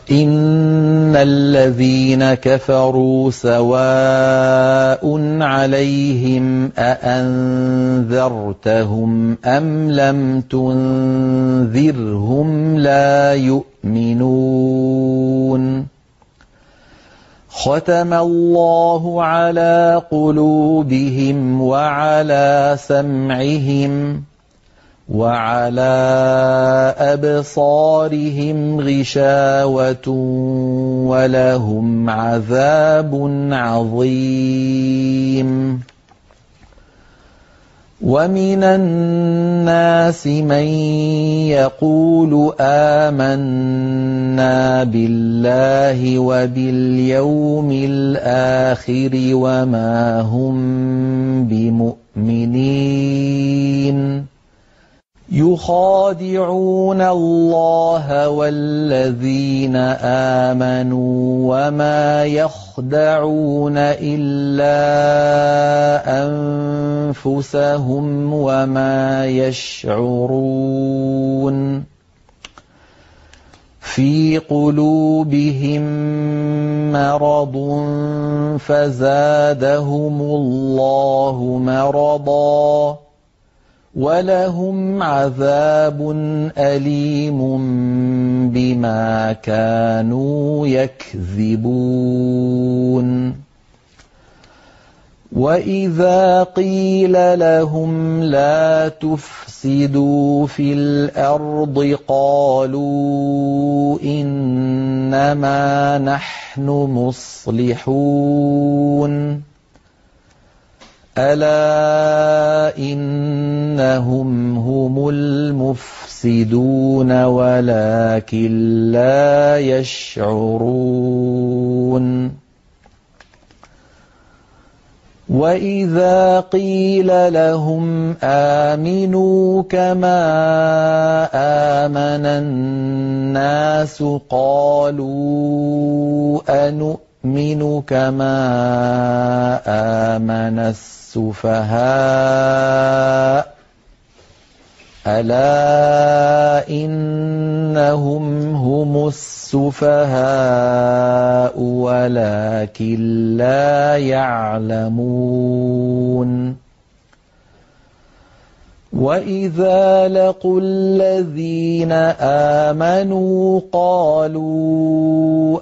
إن الذين كفروا سواء عليهم أأنذرتهم أم لم تنذرهم لا يؤمنون ختم الله على قلوبهم وعلى سمعهم وعلى أبصارهم غشاوة ولهم عذاب عظيم ومن الناس من يقول آمنا بالله وباليوم الآخر وما هم بمؤمنين يخادعون الله والذين آمنوا وما يخدعون إلا أنفسهم وما يشعرون في قلوبهم مرض فزادهم الله مرضا ولهم عذاب أليم بما كانوا يكذبون وإذا قيل لهم لا تفسدوا في الأرض قالوا إنما نحن مصلحون ألا إنهم هم المفسدون ولكن لا يشعرون وإذا قيل لهم آمنوا كما آمن الناس قالوا أنؤمن كما آمن السفهاء ألا إنهم هم السفهاء ولكن لا يعلمون وإذا لقوا الذين آمنوا قالوا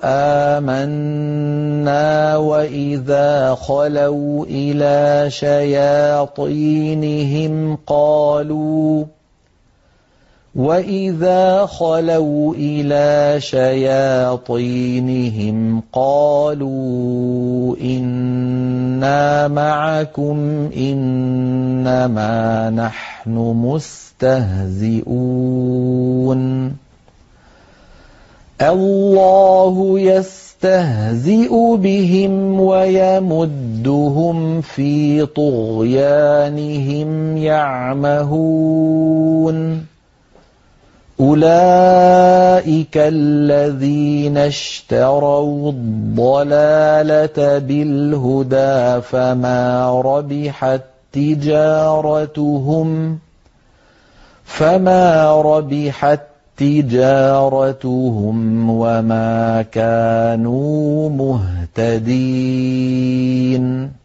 آمنا وإذا خلوا إلى شياطينهم قالوا إنا معكم إنما نحن مستهزئون الله يستهزئ بهم ويمدهم في طغيانهم يعمهون أولئك الذين اشتروا الضلالة بالهدى فما ربحت تجارتهم وما كانوا مهتدين